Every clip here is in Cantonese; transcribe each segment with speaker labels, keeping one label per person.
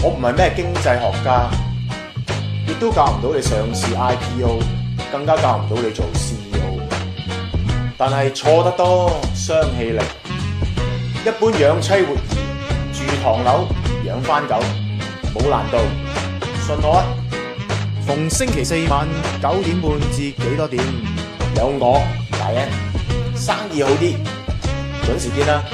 Speaker 1: 我唔係咩經濟學家，亦都教唔到你上市 IPO， 更加教唔到你做 CEO。但係錯得多，傷氣力。一般養妻活兒、住唐樓、養番狗，冇難度，信我啊！逢星期四晚9點半至幾多點，有我大 M， 生意好啲，準時見啦！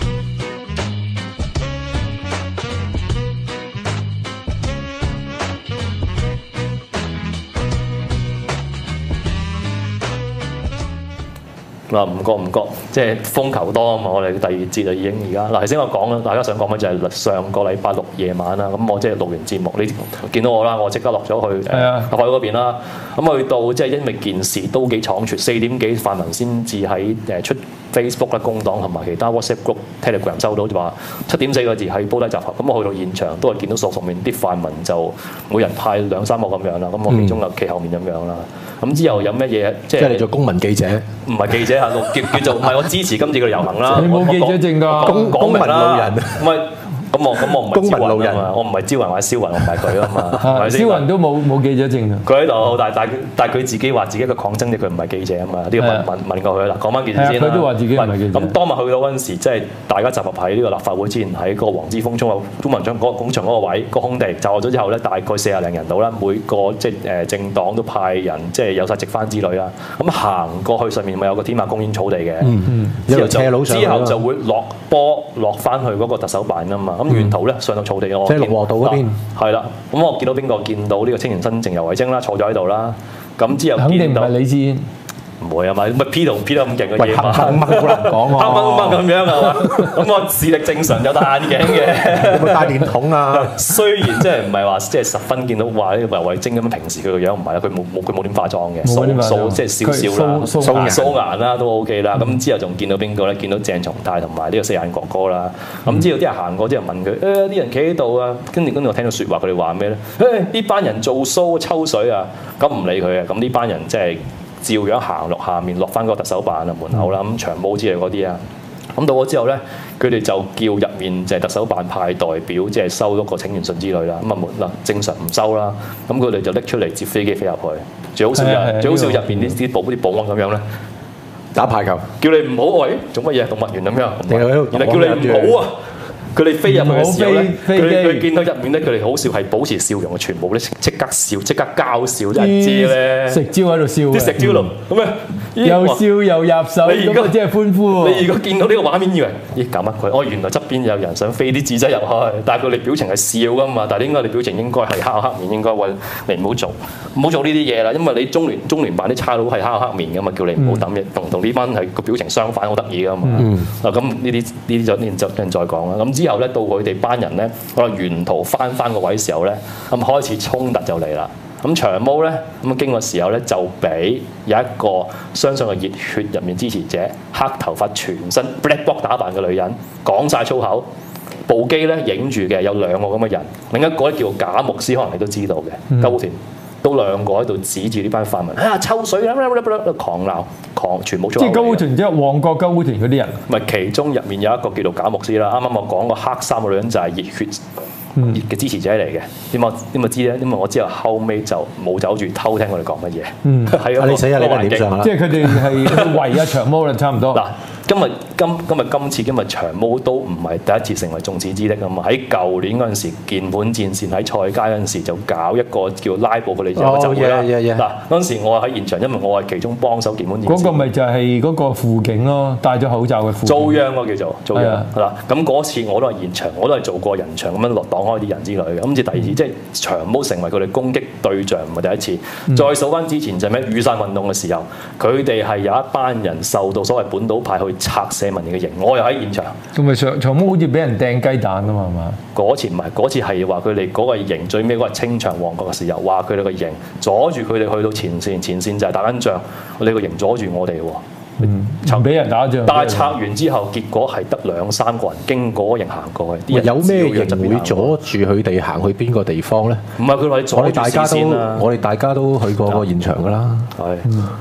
Speaker 2: 嗱，唔覺，即係風球多啊嘛！我哋第二節就已經而家嗱，頭先我講啦，大家想講嘅就係上個禮拜六夜晚啦。咁我即係錄完節目，你見到我啦，我即刻落咗去立法會嗰邊啦。咁去到即係因為件事都幾倉促，4點幾泛民先至喺出 Facebook 啦，工黨同埋其他 WhatsApp group、Telegram 收到就話7點4個字喺煲底集合。咁我去到現場都係見到熟面啲泛民就每人派2-3個咁樣啦。咁我其中就企後面咁樣啦。咁之後有咩嘢？即係
Speaker 3: 你做公民記者，
Speaker 2: 唔係記者。叫做唔係我支持今次嘅遊行啦，
Speaker 4: 你冇記者證㗎，
Speaker 2: 公民
Speaker 3: 路人，
Speaker 2: 唔係咁我唔係招雲啊嘛，我唔係招雲或者蕭雲，我唔係佢啊嘛，
Speaker 4: 蕭雲都冇記者證㗎。
Speaker 2: 佢喺度，但係佢自己話自己嘅抗爭者，佢唔係記者啊嘛，呢個問過佢啦。講翻件事先啦。
Speaker 4: 佢都話自己唔係記者。
Speaker 2: 咁當日去到嗰陣時，即係大家集合喺呢個立法會之前，喺個黃之鋒中文章嗰個廣場嗰個位個空地集合咗之後咧，大概40零人到啦，每個即係政黨都派人，即係有晒直幡之類啦。咁行過去上面咪有個天馬公園草地嘅，之後就會落波落翻去嗰個特首辦㗎嘛。咁沿途咧上到草地，我
Speaker 3: 即係龍和道嗰邊。
Speaker 2: 係啦，咁我見到邊個？見到呢個青年新政游蕙禎啦，坐咗喺度啦。咁之後
Speaker 4: 肯定唔係李志堅。
Speaker 2: 唔會啊嘛，咪 P 同 P 得咁勁嘅嘢嘛，
Speaker 3: 黑掹好難講喎，
Speaker 2: 黑掹咁樣係嘛？咁我視力正常，有戴眼鏡嘅，
Speaker 3: 有冇帶電筒啊？
Speaker 2: 雖然即係唔係話即係十分見到話呢個游蕙禎咁樣，平時佢個樣唔係啦，佢冇點化妝嘅，素即係少少啦，素顏啦都 OK 啦。咁之後仲見到邊個咧？見到鄭松泰同埋呢個四眼哥哥啦。咁之後啲人行過之後問佢：啲人企喺度啊，跟住我聽到説話，佢哋話咩咧？呢班人做 show 抽水啊！咁唔理佢啊！咁呢班人即係。照樣行落下面，落翻個特首辦啊門口啦，咁長毛之類嗰啲啊，咁到咗之後咧，佢哋就叫入面就係特首辦派代表，即係收咗個請願信之類啦，咁啊嗱正常唔收啦，咁佢哋就拎出嚟接飛機飛入去，最好笑入邊啲保安咁樣咧，
Speaker 3: 打排球，
Speaker 2: 叫你唔好喂，做乜嘢動物園咁樣，原來叫你唔好啊！佢哋飛入去嘅時候咧，佢見到入面咧，佢哋好笑係保持笑容嘅，全部咧即刻笑，即刻交笑，真係知咧。
Speaker 4: 食蕉喺度笑，
Speaker 2: 啲食蕉度咁啊，
Speaker 4: 又笑又入手，咁啊即係歡呼。
Speaker 2: 你如果見到呢個畫面，以為咦搞乜佢？原來側邊有人想飛啲紙仔入去，但係佢哋表情係笑噶嘛。但係應該你表情應該係黑面，應該話你唔好做呢啲嘢啦。因為你中聯辦啲差佬係黑面噶嘛，叫你唔好抌嘢，同呢班係個表情相反，好得意噶嘛。咁呢啲就陣再講啦。咁之後咧，到佢哋班人咧，可能沿途翻個位時候咧，咁開始衝突就嚟啦。咁長毛咧，咁經過時候咧，就俾有一個相信係熱血入面支持者，黑頭髮全身 black box 打扮嘅女人，講晒粗口。部機咧影住嘅有2個咁嘅人，另一個咧叫假牧師，可能你都知道嘅，鳩田都2個喺度指住呢班泛民抽水啦，狂鬧全部粗口。
Speaker 4: 即係鳩田即係旺角鳩田嗰啲人。
Speaker 2: 咪其中入面有一個叫做假牧師啦，啱啱我講個黑衫嘅女人就係熱血嘅支持者嚟嘅。點解知咧？因為我之後尾就冇走住偷聽佢哋講乜嘢。係啊，
Speaker 3: 你死啊！你個點上啦？
Speaker 4: 即係佢哋係圍啊長毛啦，差唔多。
Speaker 2: 嗱，今日長毛都唔係第一次成為眾矢之的啊嘛！喺舊年嗰陣時，鍵盤戰線喺菜街嗰陣時就搞一個叫拉布，佢哋有個就業啦。嗱，嗰陣時我喺現場，因為我係其中幫手鍵盤戰線。嗰個咪
Speaker 4: 就係嗰個輔警咯，戴咗口罩嘅輔警。
Speaker 2: 遭殃咯，叫做遭殃。嗱，咁嗰次我都係現場，我都係做過人牆咁樣落擋開啲人之類嘅。咁至第二次，即係長毛成為佢哋攻擊對象，唔係第一次。再數翻之前就係咩雨傘運動嘅時候，佢哋係有一班人受到所謂本土派去拆社民連嘅營，我又喺現場。
Speaker 4: 咁咪長毛好似俾人掟雞蛋啊嘛，係嘛？
Speaker 2: 嗰次唔係，嗰次係話佢哋嗰個營最尾嗰個清場旺角嘅時候，話佢哋個營阻住佢哋去到前線就係打緊仗，你個營阻住我哋喎。
Speaker 4: 俾人打仗。
Speaker 2: 但係拆完之後，結果係得2-3個人經過營行過去。
Speaker 3: 有咩營會阻住佢哋行去邊個地方咧？
Speaker 2: 唔係佢話你阻住視線啦。
Speaker 3: 我哋大家都去過個現場㗎啦。
Speaker 2: 係。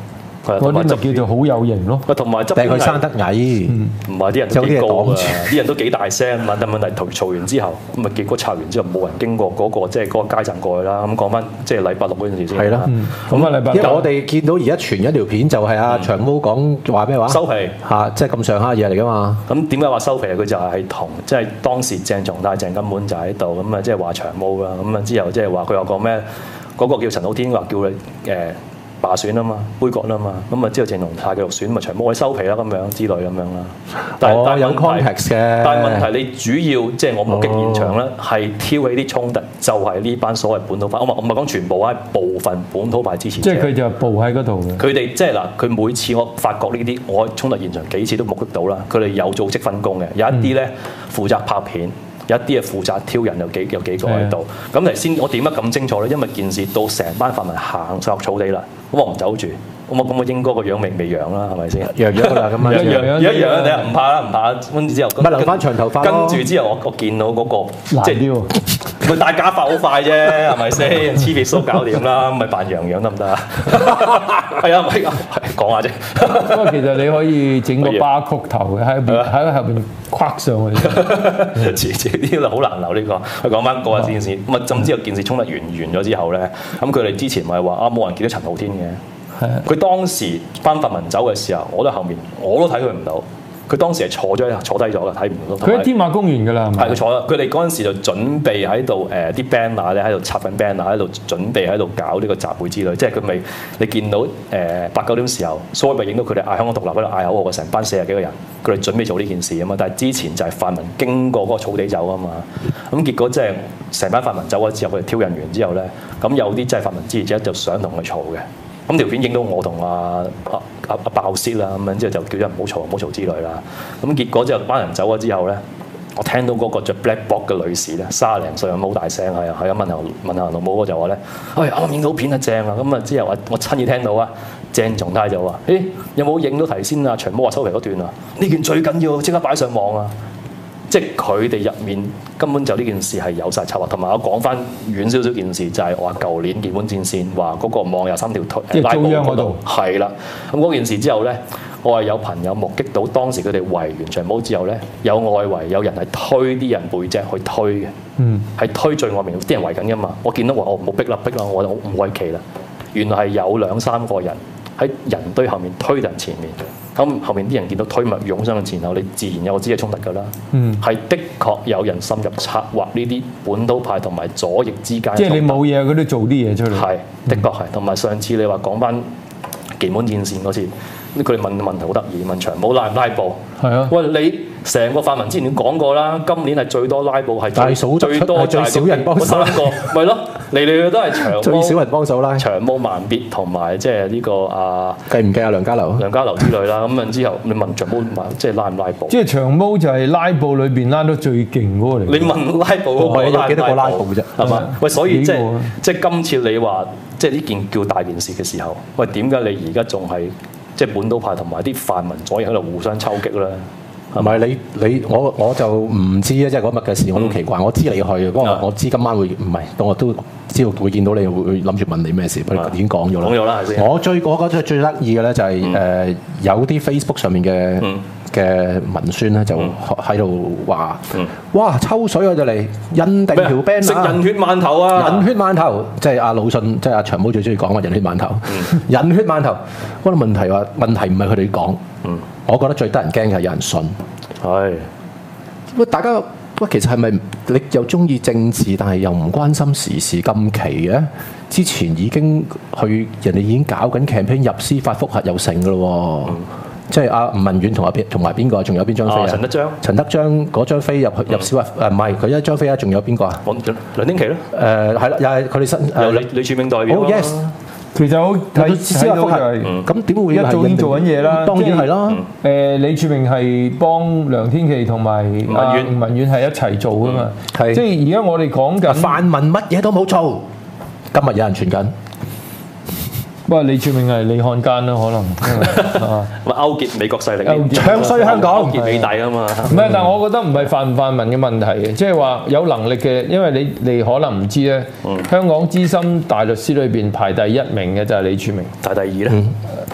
Speaker 2: 係
Speaker 4: 嗰啲咪叫做好有型咯。
Speaker 2: 同埋側邊
Speaker 3: 定係佢生得矮，
Speaker 2: 唔係啲人都幾高啊！啲人都幾大聲，問題嘈完之後，咁啊結果拆完之後冇人經過嗰個即係嗰個街站過去啦。咁講翻即係禮拜六嗰陣時先。
Speaker 3: 係啦，
Speaker 4: 咁啊禮拜
Speaker 3: 因為我哋見到而家傳一條片就係阿長毛講話咩話
Speaker 2: 收皮
Speaker 3: 嚇，即係咁上下嘢嚟噶嘛。
Speaker 2: 咁點解話收皮啊？佢就係同即係當時鄭松泰、鄭根本就喺度，咁啊即係話長毛啦。咁啊之後即係話佢有個咩嗰個叫陳浩天話叫你罷選啊嘛，杯葛啊嘛，咁啊之後鄭松泰繼續選，咪長毛可以收皮啦咁樣之類咁樣啦。但係
Speaker 3: 有 context 嘅。
Speaker 2: 但係問題你主要即係我目擊現場咧，係挑起啲衝突，就係呢班所謂本土派。我唔係講全部啊，部分本土派支持者。
Speaker 4: 即係佢就步喺嗰度嘅。
Speaker 2: 佢哋即係嗱，佢每次我發覺呢啲，我衝突現場幾次都目擊到啦。佢哋有組織分工嘅，有一啲咧負責拍片。有一啲係負責挑人，有幾個喺度。咁嚟先，我點解咁清楚咧？因為件事到成班泛民行上草地啦，咁我唔走住，咁我應該個樣未揚啦，係咪先？
Speaker 3: 揚咗啦，咁啊，
Speaker 2: 揚啊！唔怕啦，唔怕。跟住之後，
Speaker 3: 咪留翻長頭髮咯。
Speaker 2: 跟住之後，我見到嗰個
Speaker 4: 即係
Speaker 2: 佢戴假髮好快啫，係咪先？黐鼻鬚搞掂啦，咪扮洋洋得唔得啊？係啊，講下啫。
Speaker 4: 不過其實你可以整個巴曲頭嘅喺後邊框上去。
Speaker 2: 呢個好難留呢個。佢講翻嗰日先，咁啊，甚至有件事衝突完咗之後咧，咁佢哋之前咪話冇人見到陳浩天嘅。佢當時班泛民走嘅時候，我都後面，我都睇佢唔到。佢當時係坐低咗嘅，睇唔到。
Speaker 4: 佢喺天馬公園㗎啦，
Speaker 2: 係佢坐啦。佢哋嗰陣時就準備喺度啲 banner 咧喺度插緊 banner 喺度準備喺度搞呢個集會之類。即係佢咪你見到8、9點時候，所以咪影到佢哋嗌香港獨立喺度嗌口號，成班40幾個人，佢哋準備做呢件事啊嘛。但係之前就係泛民經過嗰個草地走啊嘛。咁結果即係成班泛民走咗之後，佢哋挑人完之後咧，咁有啲即係泛民支持者就想同佢嘈嘅。咁條片影到我同阿爆泄啦，咁樣之後就叫人唔好嘈之類啦。咁結果之後班人走咗之後咧，我聽到嗰個着 black box 嘅女士咧，30零歲咁好大聲係啊，問下老母嗰就話咧，啱啱影到片啊正啊，咁啊之後我親耳聽到啊，鄭松泰就話，有冇影到頭先啊長毛話收皮嗰段啊？呢件最緊要，即刻擺上網啊！即係佢哋入面根本就呢件事係有晒策劃，同埋我講翻遠少少件事，就係我話舊年鍵盤戰線話嗰個網有3條推拉布嗰度，係啦。咁嗰件事之後咧，我係有朋友目擊到當時佢哋圍完長毛之後咧，有外圍有人係推啲人背脊去推嘅，係推最外面啲人圍緊噶嘛。我見到話我唔好逼啦，我唔可以企啦。原來係有2、3個人喺人堆後面推人前面。咁後面啲人見到推物湧上前後，你自然有個肢體衝突㗎啦。係的確有人深入策劃呢啲本土派同埋左翼之間。
Speaker 4: 即係你冇嘢，佢都做啲嘢出嚟。
Speaker 2: 係，的確係。同埋上次你話講翻鍵盤戰線嗰次，佢哋問問題好得意，問長毛拉唔拉布？係啊。喂，你成個泛民之前都講過啦，今年係最多拉布係最多
Speaker 3: 最少人幫手
Speaker 2: 3個，咪咯，嚟嚟去都係長毛。
Speaker 3: 最少人幫手啦。
Speaker 2: 長毛慢必同埋即係呢個
Speaker 3: 計唔計啊？梁家騮
Speaker 2: 之類啦。咁之後你問長毛即係拉唔拉布？
Speaker 4: 即係長毛就係拉布裏邊拉到最勁嗰個嚟。
Speaker 2: 你問拉布嗰個
Speaker 3: 有幾多個拉布啫？
Speaker 2: 係嘛？喂，所以即係今次你話即係呢件叫大件事嘅時候，喂點解你而家仲係即係本土派同埋啲泛民左翼喺度互相抽擊咧？
Speaker 3: 係咪我就唔知啊！即係嗰日嘅事我都奇怪，我知你去，不過我知今晚會唔係，我都知道會見到你會諗住問你咩事，不過已經講咗啦。
Speaker 2: 講咗啦，係先。
Speaker 3: 我覺得最得意嘅咧就係有啲 Facebook 上面嘅文宣咧就喺度話，哇抽水我就嚟印定條 band
Speaker 2: 食人血饅頭啊！
Speaker 3: 人血饅頭，即係阿魯迅，即係阿長毛最中意講話人血饅頭。人血饅頭，嗰個問題唔係佢哋講。我覺得最得人驚嘅係有人信，
Speaker 2: 係
Speaker 3: 喂大家喂，其實係咪你又中意政治，但係又唔關心時事咁奇嘅？之前已經人哋已經搞緊 campaign 入司法覆核又成嘅咯喎，即係阿吳文遠同埋邊個？仲有邊張飛啊？陳德章嗰張飛入司法唔係佢一張飛啊？仲有邊個啊？
Speaker 2: 梁天琦咯，
Speaker 3: 係啦，又係佢哋新
Speaker 2: 由李柱銘代表。
Speaker 4: yes。其實我睇司法覆核
Speaker 3: 咁點會
Speaker 4: 一早已經做緊嘢啦？
Speaker 3: 當然係啦。
Speaker 4: 李柱銘係幫梁天琦同埋吳文遠係一齊做噶嘛？即係而家我哋講緊
Speaker 3: 泛民乜嘢都冇做，今日有人傳緊。
Speaker 4: 不過李柱銘係李漢奸啦，可能
Speaker 2: 勾結美國勢力，
Speaker 3: 唱衰香港，
Speaker 2: 勾結美帝啊嘛。
Speaker 4: 唔係，但係我覺得唔係泛唔泛民嘅問題嘅，即係話有能力嘅，因為你可能唔知咧，香港資深大律師裏邊排第1名嘅就係李柱銘，
Speaker 2: 排第2咧。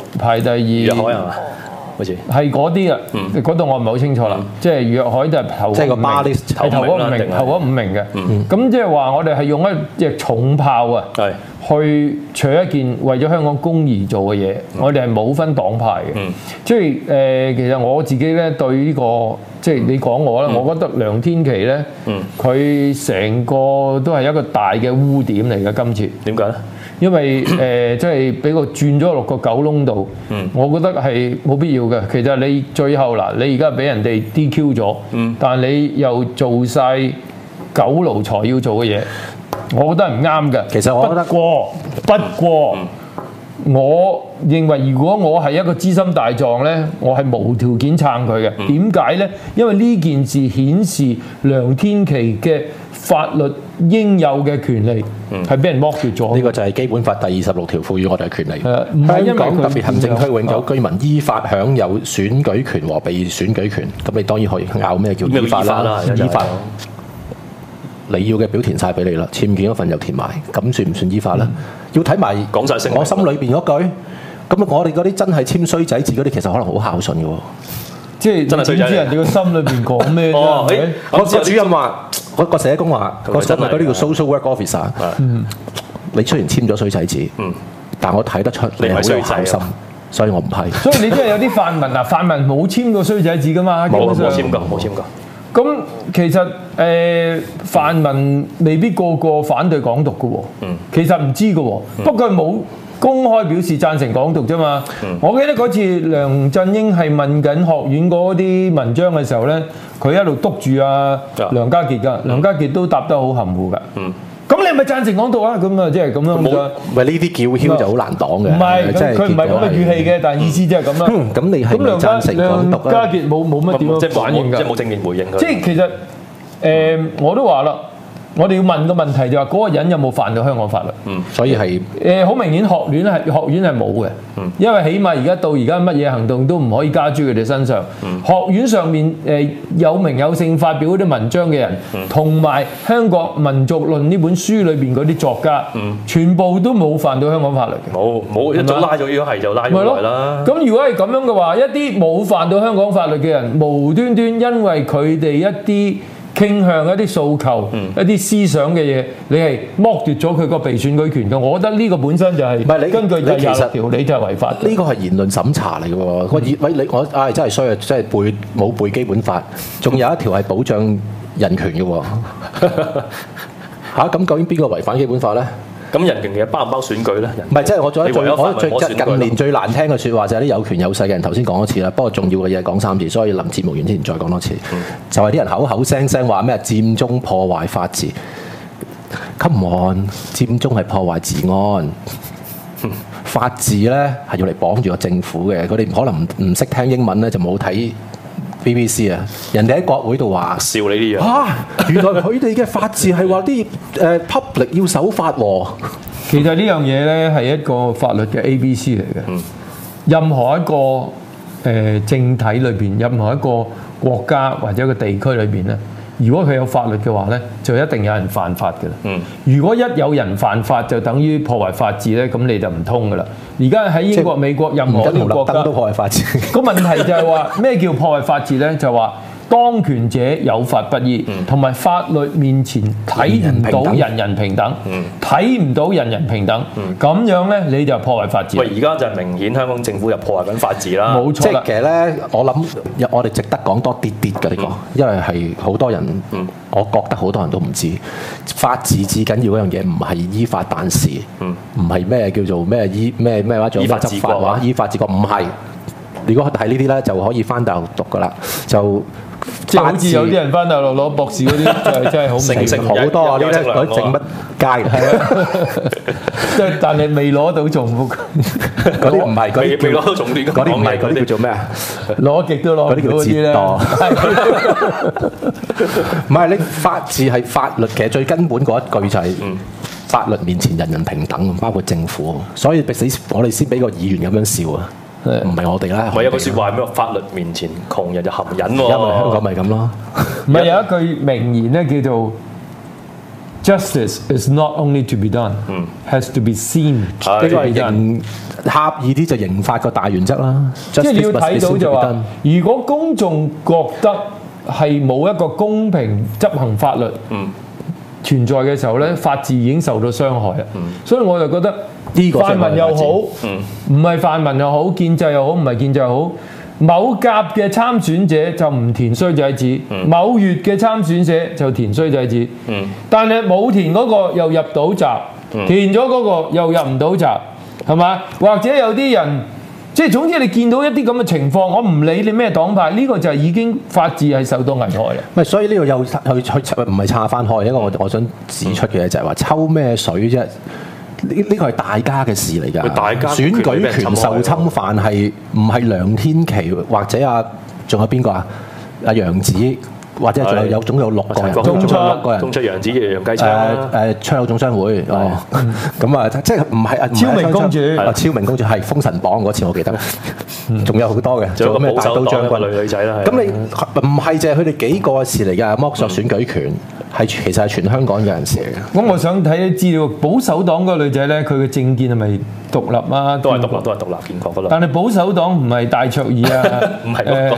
Speaker 4: 排第二。
Speaker 2: 粵海係嘛？好似
Speaker 4: 係嗰啲啊，嗰度我唔係好清楚啦。即係粵海就係頭
Speaker 3: 即係個巴黎
Speaker 4: 係頭嗰5名，頭嗰5名嘅。咁即係話我哋係用一隻重炮啊，去取一件為咗香港公義做嘅嘢。我哋係冇分黨派嘅。即係其實我自己咧對呢個即係你講我啦，我覺得梁天琦咧，佢成個都係一個大嘅污點嚟嘅。今次
Speaker 2: 點解咧？
Speaker 4: 因為即係俾個轉咗落個狗窿度，我覺得係冇必要嘅。其實你最後嗱，你而家俾人哋 DQ 咗，但係你又做晒狗奴才要做嘅嘢，我覺得係唔啱嘅。
Speaker 3: 其實我覺得
Speaker 4: 不過，我認為如果我係一個資深大狀咧，我係無條件撐佢嘅。點解咧？因為呢件事顯示梁天琦嘅法律應有嘅權利係俾人剝奪咗。
Speaker 3: 呢個就係基本法第26條賦予我哋嘅權利。
Speaker 4: 香港
Speaker 3: 特別行政區永久居民依法享有選舉權和被選舉權。咁你當然可以拗咩叫依法啦？依法，你要嘅表填晒俾你啦，簽件嗰份又填埋，咁算唔算依法咧？要睇埋
Speaker 2: 講晒聲，
Speaker 3: 我心裏邊嗰句。咁我哋嗰啲真係簽衰仔字嗰啲，其實可能好孝順嘅喎。
Speaker 4: 即係真係點知人哋個心裏邊講咩啫？
Speaker 3: 個主任話，個社工話，嗰啲叫 social work officer。你雖然簽咗衰仔字，但我睇得出你好有孝心，所以我唔批。
Speaker 4: 所以你真係有啲泛民啊，泛民冇簽過衰仔字噶嘛？
Speaker 2: 冇簽過，冇簽過。
Speaker 4: 咁其實泛民未必個個反對港獨嘅喎，其實唔知嘅喎，不過冇公開表示贊成港獨啫嘛。我記得嗰次梁振英係問緊學院嗰啲文章嘅時候咧，佢一路督住啊梁家傑㗎，梁家傑都答得好含糊㗎。咁你係咪贊成港獨啊？咁啊，即係咁樣㗎。
Speaker 3: 唔係呢啲叫囂就好難擋嘅。
Speaker 4: 唔係，佢唔係咁嘅語氣嘅，但係意思即係咁啦。
Speaker 3: 咁你係咪贊成港獨啊？
Speaker 4: 梁家傑冇乜點樣反應㗎，
Speaker 2: 即係冇正面回應佢。
Speaker 4: 即係其實我都話啦。我哋要問個問題就係嗰個人有冇犯到香港法律？
Speaker 3: 所以係
Speaker 4: 好明顯學院係冇嘅，因為起碼而家到而家乜嘢行動都唔可以加諸佢哋身上。學院上面有名有姓發表嗰啲文章嘅人，同埋《香港民族論》呢本書裏邊嗰啲作家，全部都冇犯到香港法律嘅。
Speaker 2: 冇一早拉咗，如果係就拉咗嚟啦。
Speaker 4: 咁如果係咁樣嘅話，一啲冇犯到香港法律嘅人，無端端因為佢哋一啲傾向一啲訴求、一啲思想嘅嘢，你係剝奪咗佢個被選舉權嘅。我覺得呢個本身就係根據第26條，你就係違法。
Speaker 3: 呢個係言論審查嚟嘅喎。我真係衰啊！真係冇背基本法，仲有一條係保障人權嘅喎。咁究竟邊個違反基本法咧？
Speaker 2: 咁人權其實包唔包選舉咧？
Speaker 3: 唔係，即係我近年最難聽嘅説話就係啲有權有勢嘅人頭先講一次啦。不過重要嘅嘢講3次，所以臨節目完之前再講多次。就係啲人口口聲聲話咩佔中破壞法治。Come on， 佔中係破壞治安。法治咧係要嚟綁住個政府嘅。佢哋可能唔識聽英文咧，就冇睇BBC 啊！人哋喺國會度話
Speaker 2: 笑你呢樣
Speaker 3: 原來佢哋嘅法治係話啲public 要守法喎。
Speaker 4: 其實呢樣嘢咧係一個法律嘅 ABC 嚟嘅。任何一個政體裏邊，任何一個國家或者一個地區裏邊咧，如果佢有法律嘅話咧，就一定有人犯法嘅啦。如果一有人犯法，就等於破壞法治咧，咁你就唔通噶啦。而家喺英國、美國任何一個國家
Speaker 3: 都破壞法治。
Speaker 4: 個問題就係話咩叫破壞法治咧？就係話當權者有法不依，同埋法律面前睇唔到人人平等，睇唔到人人平等，咁樣咧你就破壞法治。
Speaker 2: 喂，而家就係明顯香港政府又破壞緊法治啦。
Speaker 4: 冇錯啦。
Speaker 3: 即係其實咧，我諗我哋值得講多啲嘅呢個，因為係好多人，我覺得好多人都唔知法治至緊要嗰樣嘢，唔係依法辦事，唔係咩叫做咩咩話做法執法話依法治國，唔係。如果係呢啲咧，就可以翻大陸讀噶啦，就。
Speaker 4: 即係好似有啲人翻大陸攞博士嗰啲，就真係好
Speaker 3: 成熟好多啊！嗰啲整乜街？
Speaker 4: 即係但係未攞到重複，
Speaker 3: 嗰啲唔係，
Speaker 2: 未攞到重點，
Speaker 3: 嗰啲唔係，嗰啲叫做咩啊？
Speaker 4: 攞極都攞唔到嗰啲咧。
Speaker 3: 唔係，你法治係法律，其實最根本嗰一句就係法律面前人人平等，包括政府。所以我哋先俾個議員咁樣笑啊！唔係我哋啦，
Speaker 2: 唔係有句説話咩？法律面前窮人就含忍喎。
Speaker 3: 因為香港咪咁咯。
Speaker 4: 唔係有一句名言咧，叫做 justice is not only to be done， has to be seen。
Speaker 3: 呢個係刻意啲就刑法個大原則啦。
Speaker 4: 即係你要睇到就話，如果公眾覺得係冇一個公平執行法律存在嘅時候咧，法治已經受到傷害啦。所以我就覺得泛民又好，唔係泛民又好，建制又好，唔係建制又好。某甲嘅參選者就唔填衰仔紙，某乙嘅參選者就填衰仔紙。但係冇填嗰個又入到閘，填咗嗰個又入唔到閘，係嘛？或者有啲人即係總之你見到一啲咁嘅情況，我唔理你咩黨派，呢個就係已經法治係受到危害啦。
Speaker 3: 唔係，所以呢度又去唔係岔翻開，因為我想指出嘅就係話抽咩水啫？呢個係大家嘅事嚟㗎，
Speaker 2: 大家
Speaker 3: 選舉權受侵犯係唔係梁天琦或者仲有邊個阿楊子，或者總有6個人，
Speaker 2: 中出楊子嘅楊繼昌
Speaker 3: 出口總商會咁即係唔係
Speaker 4: 超明公主
Speaker 3: 超明公主係封神榜嗰次我記得，仲有好多嘅，
Speaker 2: 仲有咩大刀將軍女仔啦。
Speaker 3: 咁你唔係淨係佢哋幾個嘅事嚟㗎，剝削選舉權。其實係全香港嘅人士嚟嘅。
Speaker 4: 咁我想睇啲資料，保守黨嗰個女仔咧，佢嘅政見係咪獨立啊？
Speaker 2: 都係獨立建國嗰度。
Speaker 4: 但係保守黨唔係戴卓爾啊，
Speaker 2: 唔係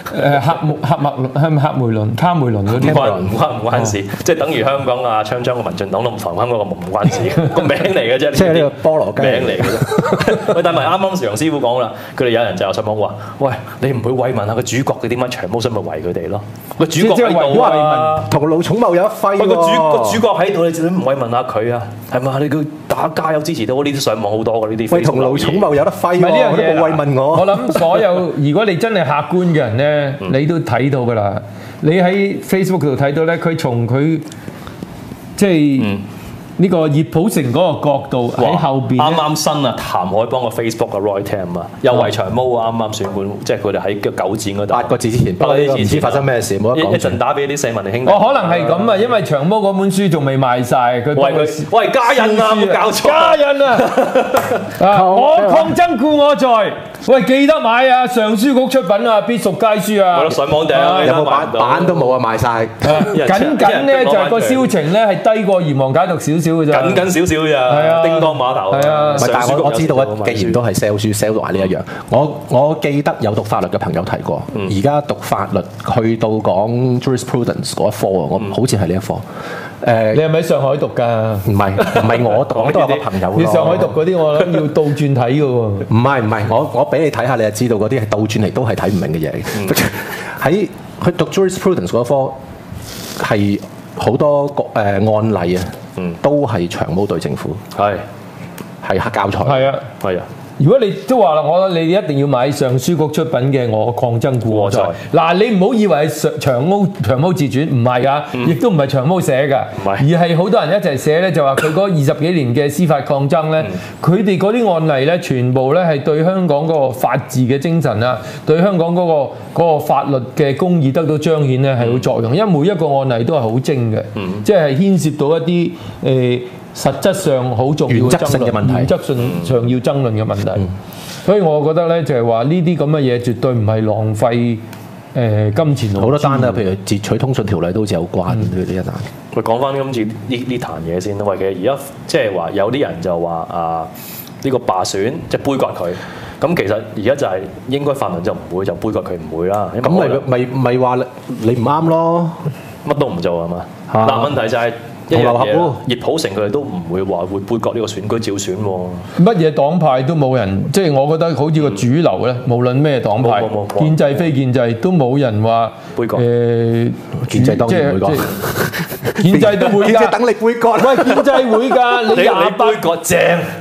Speaker 4: 卡梅倫嗰啲。
Speaker 2: 唔關事，即係等於香港昌章嘅民進黨都唔同香港唔關事，個名嚟嘅啫。
Speaker 3: 即係呢個菠蘿雞
Speaker 2: 名嚟嘅啫。喂，但係啱啱楊師傅講啦，佢哋有人就有上網話：喂，你唔會慰問下個主角嘅點解長毛想咪圍佢哋咯？個主角喺度啊，
Speaker 3: 同盧寵茂有一揮喎。
Speaker 2: 個主角喺度，你點唔慰問下佢啊？係嘛？你叫打加油支持到呢啲上網好多嘅呢啲。
Speaker 3: 喂，同盧寵茂有得揮喎，佢都冇慰問我。
Speaker 4: 我諗所有如果你真係客觀嘅人咧，你都睇到㗎啦。你喺 Facebook 度睇到咧，佢從佢即係呢個葉普成嗰個角度喺後邊
Speaker 2: 啱啱新譚海邦個 Facebook 嘅 Roy Tam 又為長毛啱啱選管，即係佢哋喺九展嗰度
Speaker 3: 8個字之前，不過唔知發生咩事，冇得講。
Speaker 2: 一陣打俾啲社民連兄弟。
Speaker 4: 可能係咁啊，因為長毛嗰本書仲未賣晒，佢
Speaker 2: 喂家印啊，冇搞錯，
Speaker 4: 家印啊！我抗爭故我在，喂記得買啊！上書局出品啊，必屬佳書啊！
Speaker 2: 上網訂
Speaker 3: 有冇版都冇啊，賣晒。
Speaker 4: 僅咧就係個銷情咧係低過《炎黃解毒》少少。
Speaker 2: 緊少少咋，叮當碼頭。
Speaker 3: 但係我知道既然都係 sell 書 sell 到埋呢一樣，我記得有讀法律嘅朋友提過，而家讀法律去到講 jurisprudence 嗰一科啊，我好似係呢一科。
Speaker 4: 你係咪喺上海讀㗎？
Speaker 3: 唔係我讀，我都有個朋友。
Speaker 4: 你上海讀嗰啲，我諗要倒轉睇㗎喎。
Speaker 3: 唔係，我俾你睇下，你就知道嗰啲係倒轉嚟都係睇唔明嘅嘢。喺去讀 jurisprudence 嗰科係好多案例啊。都係長毛對政府，係黑教材，
Speaker 4: 係啊。如果你都話啦，我覺得你一定要買上書局出品嘅《我抗爭故我在》。嗱，你唔好以為係長毛自傳，唔係㗎，亦都唔係長毛寫㗎，而係好多人一齊寫咧，就話佢嗰20幾年嘅司法抗爭咧，佢哋嗰啲案例咧，全部咧係對香港嗰個法治嘅精神啊，對香港嗰個法律嘅公義得到彰顯咧係有作用，因為每一個案例都係好精嘅，即係牽涉到一啲實質上好重要嘅爭論，原則上要爭論嘅問題。所以我覺得咧就係話呢啲咁嘅嘢絕對唔係浪費金錢。好多單啊，譬如截取通訊條例都好似有關呢一單。
Speaker 2: 喂，講翻今次呢壇嘢先啦。喂，其實而家即係話有啲人就話呢個罷選即係杯葛佢。咁其實而家就係應該泛民就唔會就杯葛佢唔會啦。
Speaker 3: 咁咪話你唔啱咯，
Speaker 2: 乜都唔做係嘛？嗱，問題就係。同流合污，葉普成佢哋都唔會話會杯葛呢個選舉照選喎。
Speaker 4: 乜嘢黨派都冇人，即係我覺得好似個主流咧，無論咩黨派，建制非建制都冇人話
Speaker 2: 杯葛。
Speaker 3: 建制當然杯葛，
Speaker 4: 建制都會㗎。
Speaker 3: 建制等你杯葛。
Speaker 4: 喂，建制會㗎，
Speaker 2: 你杯葛正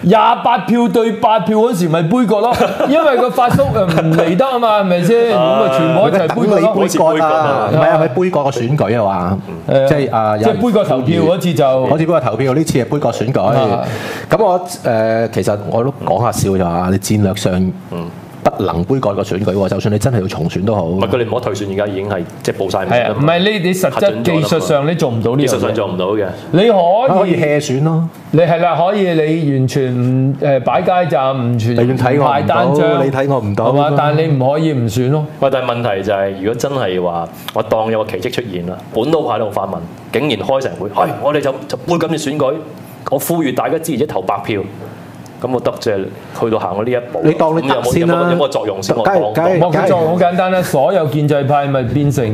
Speaker 4: 28票對8票嗰時咪杯葛咯，因為個發叔唔嚟得啊嘛，係咪先？咁啊，全部一齊杯葛咯。
Speaker 3: 杯葛啊，唔係佢杯葛個選舉啊話，即係
Speaker 4: 杯葛投票。好似
Speaker 3: 杯葛投票，呢次係杯葛選舉。咁我其實我都講下笑就話，你戰略上不不能杯葛個選舉喎。就算你真係要重選都好，
Speaker 2: 唔係佢哋唔可以退選，而家已經係即係報晒
Speaker 4: 係啊，唔係你實質技術上你做唔到呢樣嘢。
Speaker 2: 技術上做唔到嘅。
Speaker 4: 你
Speaker 3: 可以
Speaker 4: 可以
Speaker 3: hea 選咯。
Speaker 4: 你係啦，可以你完全唔擺街站，唔全
Speaker 3: 你睇我
Speaker 4: 派
Speaker 3: 唔到，
Speaker 4: 單張，
Speaker 3: 你睇我唔到，
Speaker 4: 係嘛？但係你唔可以唔選咯。
Speaker 2: 喂，但係問題就係、如果真係話我當有個奇蹟出現啦，本土派同泛民竟然開成會，我哋就杯緊啲選舉，我呼籲大家支持者投白票。咁我得即係去到行咗呢一步，
Speaker 3: 你當你得先啦，
Speaker 2: 有冇作用先？我當
Speaker 4: 冇嘅作用好簡單啦，所有建制派咪變成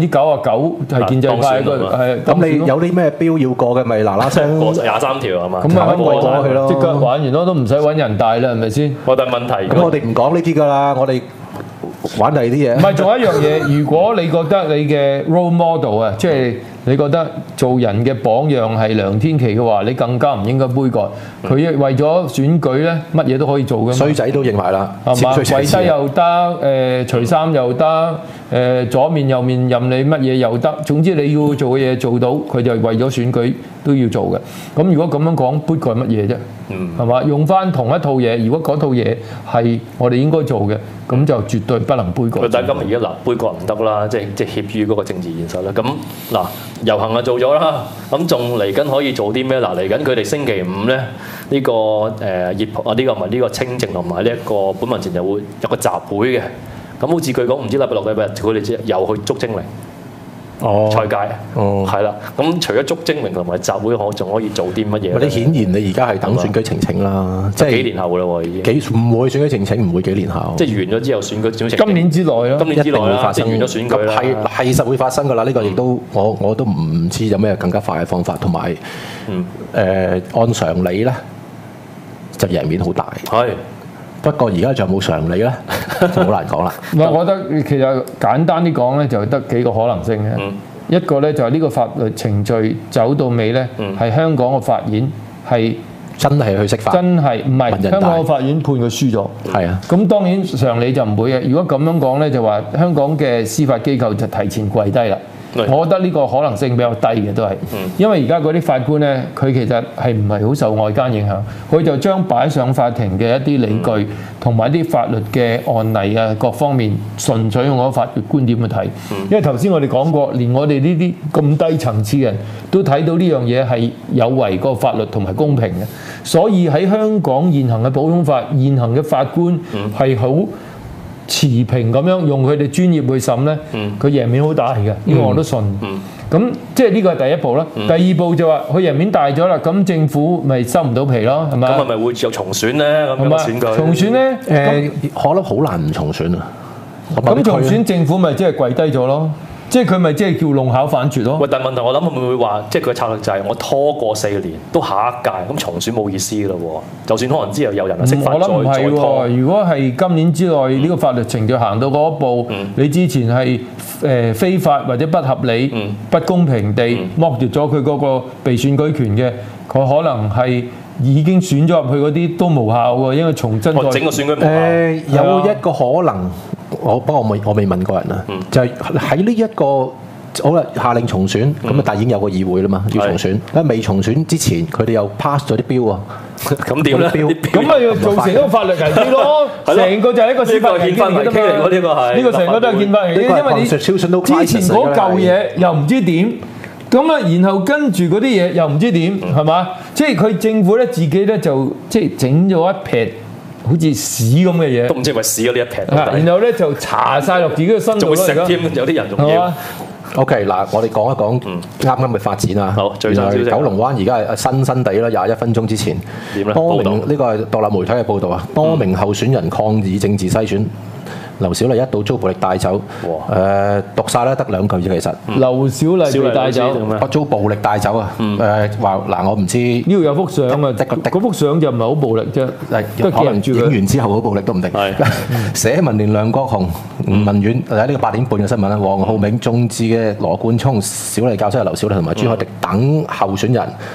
Speaker 4: 99%係建制派個係。
Speaker 3: 咁你有啲咩標要過嘅，咪嗱嗱聲
Speaker 2: 過23條係嘛？
Speaker 4: 咁咪
Speaker 3: 過咗去咯，
Speaker 4: 即刻玩完咯，都唔使揾人大啦，係咪先？
Speaker 2: 但係問題
Speaker 3: 咁我哋唔講呢啲㗎啦，我哋玩第二啲嘢。
Speaker 4: 唔係，仲有一樣嘢，如果你覺得你嘅 role model 啊，即係你覺得做人嘅榜樣係梁天琦嘅話，你更加唔應該杯葛。佢為咗選舉咧，乜嘢都可以做嘅嘛。
Speaker 3: 衰仔都認埋啦，
Speaker 4: 係嘛？跪低又得，除衫又得，左面右面任你乜嘢又得。總之你要做嘅嘢做到，佢就為咗選舉都要做嘅。咁如果咁樣講，杯葛乜嘢啫？係嘛？用翻同一套嘢，如果嗰套嘢係我哋應該做嘅，咁就絕對不能杯葛。
Speaker 2: 但係今日而家杯葛唔得啦，即係協於嗰個政治現實啦。咁嗱，遊行就做咗啦，咁仲嚟緊可以做啲咩？嗱，嚟緊佢哋星期五咧，呢個熱普啊，呢個唔係呢個清靜同埋呢一個本民前就會有個集會嘅。咁好似據講，唔知禮拜六禮拜日佢哋又去捉精靈。菜街，係啦。咁除咗捉精靈同埋集會，我仲可以做啲乜嘢？
Speaker 3: 你顯然你而家係等選舉呈請啦，即係
Speaker 2: 幾年後㗎啦喎，已經
Speaker 3: 唔會選舉呈請，唔會幾年後。
Speaker 2: 即係完咗之後選舉呈請。
Speaker 4: 今年之內咯，
Speaker 2: 今年之內
Speaker 3: 會發生，
Speaker 2: 完咗選舉啦，
Speaker 3: 係實會發生㗎啦。呢個亦都我都唔知有咩更加快嘅方法，同埋按常理咧就贏面好大。
Speaker 2: 係。
Speaker 3: 不過而家仲有冇常理咧，就好難講啦。
Speaker 4: 我覺得其實簡單啲講咧，就得幾個可能性嘅。一個咧就係呢個法律程序走到尾咧，係香港嘅法院係
Speaker 3: 真係去釋法，
Speaker 4: 真係唔係香港嘅法院判佢輸咗。係啊。咁當然常理就唔會嘅。如果咁樣講咧，就話香港嘅司法機構就提前跪低啦。我覺得呢個可能性比較低嘅都係，因為而家嗰啲法官咧，佢其實係唔係好受外間影響，佢就將擺上法庭嘅一啲理據同埋啲法律嘅案例啊各方面，純粹用我法律觀點去睇。因為頭先我哋講過，連我哋呢啲咁低層次嘅人都睇到呢樣嘢係有違個法律同埋公平嘅，所以喺香港現行嘅普通法、現行嘅法官係好持平咁樣用佢哋專業去審咧，佢贏面好大嘅，呢個我都信。咁即係呢個係第一步啦。第二步就話佢贏面大咗啦，咁政府咪收唔到皮咯，係咪？
Speaker 2: 咁係咪會有重選咧？咁樣選舉
Speaker 4: 重選咧，
Speaker 3: 可能好難唔重選啊。
Speaker 4: 咁重選政府咪即係跪低咗咯？即係佢咪即係叫弄巧反拙咯？
Speaker 2: 喂，但係問題我諗會唔會話，即係佢嘅策略就係我拖過4年，都下一屆咁重選冇意思㗎咯喎。就算可能之後有人釋法再拖。
Speaker 4: 如果係今年之內呢個法律程序行到嗰一步，你之前係非法或者不合理、不公平地剝奪咗佢嗰個被選舉權嘅，佢可能係已經選咗入去嗰啲都無效喎，因為重新再
Speaker 2: 整個選舉無效。
Speaker 3: 有一個可能。不過我未問過人啊，就係喺呢一個好啦，下令重選，咁但係已經有個議會啦嘛，要重選。喺未重選之前，佢哋又 pass 咗啲標啊，
Speaker 2: 咁點咧？
Speaker 4: 咁咪要造成一個法律危機咯？成個就係一個司法危機嚟㗎嘛。呢個成個都係憲法危機，因為你之前嗰嚿嘢又唔知點，咁啊，然後跟住嗰啲嘢又唔知點，係嘛？即係佢政府咧自己咧就即係整咗一撇。好似屎咁嘅嘢，
Speaker 2: 都唔知係咪屎嗰啲一撇。
Speaker 4: 然後咧就搽晒落自己嘅身度咯。
Speaker 2: 仲會食添，有啲人仲要。
Speaker 3: OK，嗱，我哋講一講啱啱嘅發展啊。
Speaker 2: 好，最新消息。
Speaker 3: 九龍灣而家係新地啦21分鐘之前，多名呢個係獨立媒體嘅報導啊，多名候選人抗議政治篩選。劉小麗一度遭暴力帶走，讀晒咧得2句啫，其實。劉小麗被帶走，遭暴力帶走啊！話嗱，我唔知呢
Speaker 4: 度有幅相啊，嗰幅相就唔係好暴力啫，
Speaker 3: 都可能影完之後好暴力都唔定。社民連梁國雄、吳文遠喺呢個8點半嘅新聞啦，黃浩銘、眾志嘅羅冠聰、小麗教授劉小麗同埋朱凱廸等候選人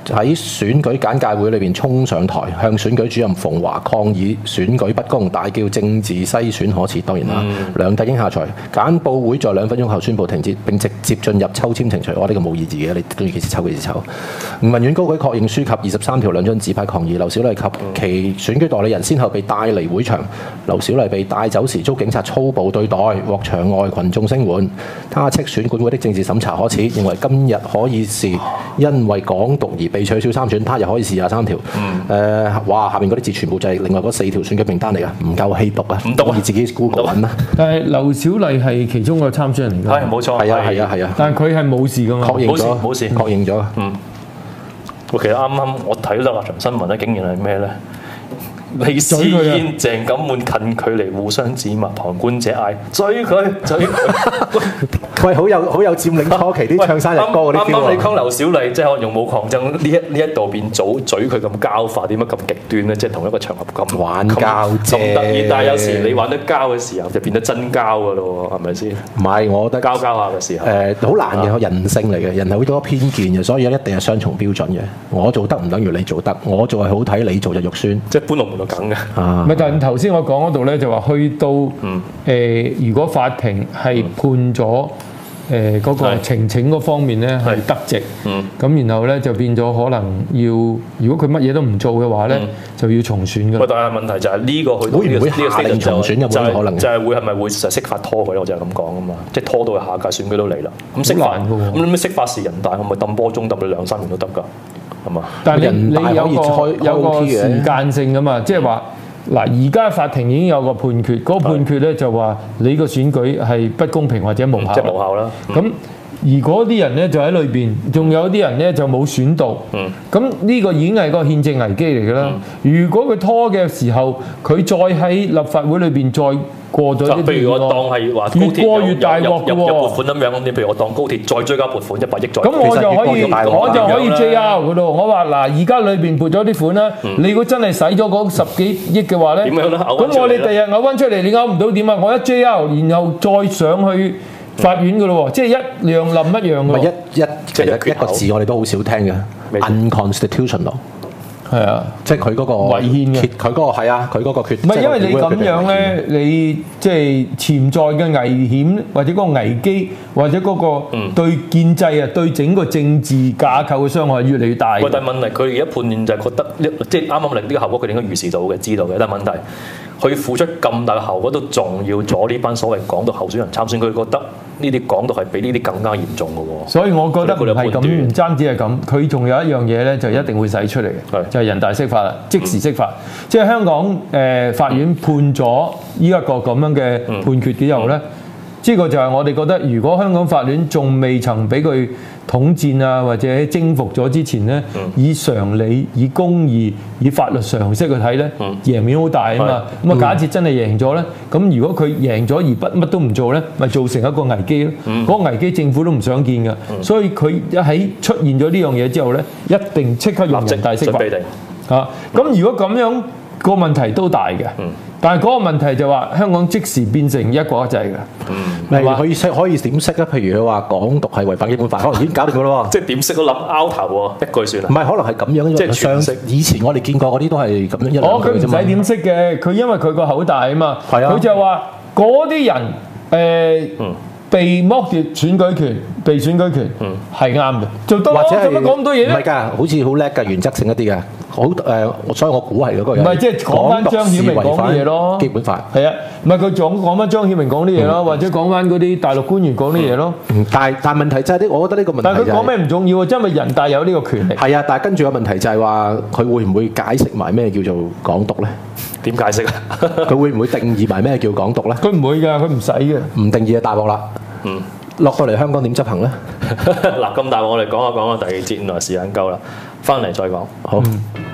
Speaker 3: 喺選舉簡介會裏邊衝上台，向選舉主任馮華抗議選舉不公，大叫政治篩選可恥。當然啦，梁振英下台，簡報會在2分鐘後宣布停止，並直接進入抽籤程序。我呢個冇意義嘅，你中意幾時抽幾時抽。吳文遠高舉確認書及23條兩張紙牌抗議。劉小麗及其選舉代理人先後被帶離會場。劉小麗被帶走時遭警察粗暴對待，獲場外群眾聲援。他斥選管會的政治審查可恥，認為今日可以是因為港獨而被取消參選，他日可以是23條。哇！下面嗰啲字全部就係另外嗰4條選舉名單嚟㗎，唔夠氣讀啊！唔讀，你自己 Google 揾啦。
Speaker 4: 但係劉小麗係其中個參選人嚟㗎，
Speaker 2: 係冇錯，
Speaker 3: 係啊。
Speaker 4: 但係佢係冇事㗎嘛，
Speaker 3: 確認咗，
Speaker 2: 冇事，
Speaker 3: 確認咗。
Speaker 2: 其實啱啱我睇到立場新聞咧，竟然係咩咧？李思嫣、鄭錦滿近距離互相指罵，旁觀者嗌追佢。
Speaker 3: 喂，好有佔領初期啲唱生日歌嗰啲 feel
Speaker 2: 啱啱你講劉小麗，即係用武抗爭呢一度變嘴佢咁膠化，點解咁極端咧？即係同一個場合咁
Speaker 3: 玩膠啫，
Speaker 2: 咁得意。但係有時你玩得膠嘅時候，就變得真膠㗎咯喎，係咪先？
Speaker 3: 唔係，我覺得
Speaker 2: 膠下嘅時候，
Speaker 3: 好難嘅，人性嚟嘅，人係好多偏見嘅，所以一定係雙重標準嘅。我做得唔等於你做得，我做係好睇，你做就肉酸，
Speaker 2: 即係搬龍門度梗嘅。
Speaker 4: 唔係，但係頭先我講嗰度咧就話去到如果法庭係判咗嗰個呈請嗰方面咧係得直，咁然後咧就變咗可能要，如果佢乜嘢都唔做嘅話咧，就要重選㗎。
Speaker 2: 但係問題就係呢個去到呢個
Speaker 3: 下令重選有冇可能？
Speaker 2: 就係會係咪會就釋法拖佢？我就係咁講啊嘛，即係拖到下屆選舉都嚟啦。咁釋法咁你咩釋法時人大，係咪抌波鐘抌你2-3年都得㗎？係嘛？
Speaker 4: 但係你有個時間性㗎嘛，即係話。嗱，而家法庭已經有個判決，嗰個判決咧就話你個選舉係不公平或者無效，
Speaker 2: 即係無效啦。
Speaker 4: 咁而嗰啲人咧就喺裏邊，仲有啲人咧就冇選到。咁呢個已經係個憲政危機嚟㗎啦。如果佢拖嘅時候，佢再喺立法會裏邊再過咗啲，
Speaker 2: 譬如我當係話
Speaker 4: 越過越大鑊嘅喎，
Speaker 2: 入撥款咁樣，你譬如我當高鐵再追加撥款100億再，
Speaker 4: 咁我就可以 JR 嗰度。我話嗱，而家裏邊撥咗啲款啦，你如果真係使咗嗰10幾億嘅話咧，
Speaker 2: 點樣咧？
Speaker 4: 咁我哋第日嘔翻出嚟，你嘔唔到點啊？我一 JR，然後再上去法院㗎咯喎，即係一樣冧一樣㗎。
Speaker 3: 其實一個字我哋都好少聽嘅 ，unconstitutional。係啊，即係佢嗰個
Speaker 4: 違憲嘅，
Speaker 3: 佢嗰個係啊，佢嗰個決。
Speaker 4: 唔係因為你咁樣咧，你即係潛在嘅危險，或者嗰個危機，或者嗰個對建制啊，對整個政治架構嘅傷害越嚟越大。
Speaker 2: 但係問題，佢而家判斷就係覺得即係啱啱嚟呢個效果，佢應該預示到嘅，知道嘅。但係問題，佢付出咁大嘅效果都仲要阻呢班所謂港獨候選人參選，佢覺得呢啲港獨係比呢啲更加嚴重嘅喎。
Speaker 4: 所以我覺得唔係咁，唔單止係咁，佢仲有一樣嘢咧，就一定會使出嚟嘅，就係人大釋法啦，即時釋法。即係香港法院判咗呢一個咁樣嘅判決之後咧，呢個就係我哋覺得，如果香港法院仲未曾俾佢統戰啊，或者征服咗之前咧，以常理、以公義、以法律常識去睇咧，贏面好大啊嘛。咁啊，假設真係贏咗咧，咁如果佢贏咗而乜都唔做咧，咪造成一個危機咯。嗰個危機政府都唔想見㗎，所以佢一喺出現咗呢樣嘢之後咧，一定即刻用人大釋法嚇。咁如果咁樣個問題都大嘅。但係嗰個問題就話香港即時變成一國一制嘅，
Speaker 3: 係嘛？可以點識啊？譬如佢話港獨係違反基本法，可能已經搞掂咗咯喎。
Speaker 2: 即係點識都諗拗頭喎，一句算啦。
Speaker 3: 唔係，可能係咁樣，即係上以前我哋見過嗰啲都係咁樣一兩句啫嘛。
Speaker 4: 佢唔使點識嘅，佢因為佢個口大啊嘛。係啊。佢就話嗰啲人被剝奪選舉權、被選舉權係啱嘅，做多或者係講咁多嘢咧？
Speaker 3: 唔係㗎，好似好叻㗎，原則性一啲嘅。好所以我估係嗰個人。
Speaker 4: 唔係即係講翻張曉明講啲嘢咯。
Speaker 3: 基本法
Speaker 4: 係啊，唔係佢講翻張曉明講啲嘢咯，或者講翻嗰啲大陸官員講啲嘢咯。
Speaker 3: 但問題就係我覺得呢個問題。
Speaker 4: 但係佢講咩唔重要啊，因為人大有呢個權力。
Speaker 3: 係啊，但係跟住個問題就係話佢會唔會解釋埋咩叫做港獨咧？
Speaker 2: 點解釋啊？
Speaker 3: 佢會唔會定義埋咩叫港獨咧？
Speaker 4: 佢唔會㗎，佢唔使嘅。
Speaker 3: 唔定義就大鑊啦。落到嚟香港點執行咧？
Speaker 2: 嗱，咁大鑊我哋講下第二節，原來時間夠啦，翻嚟再講。
Speaker 3: 好。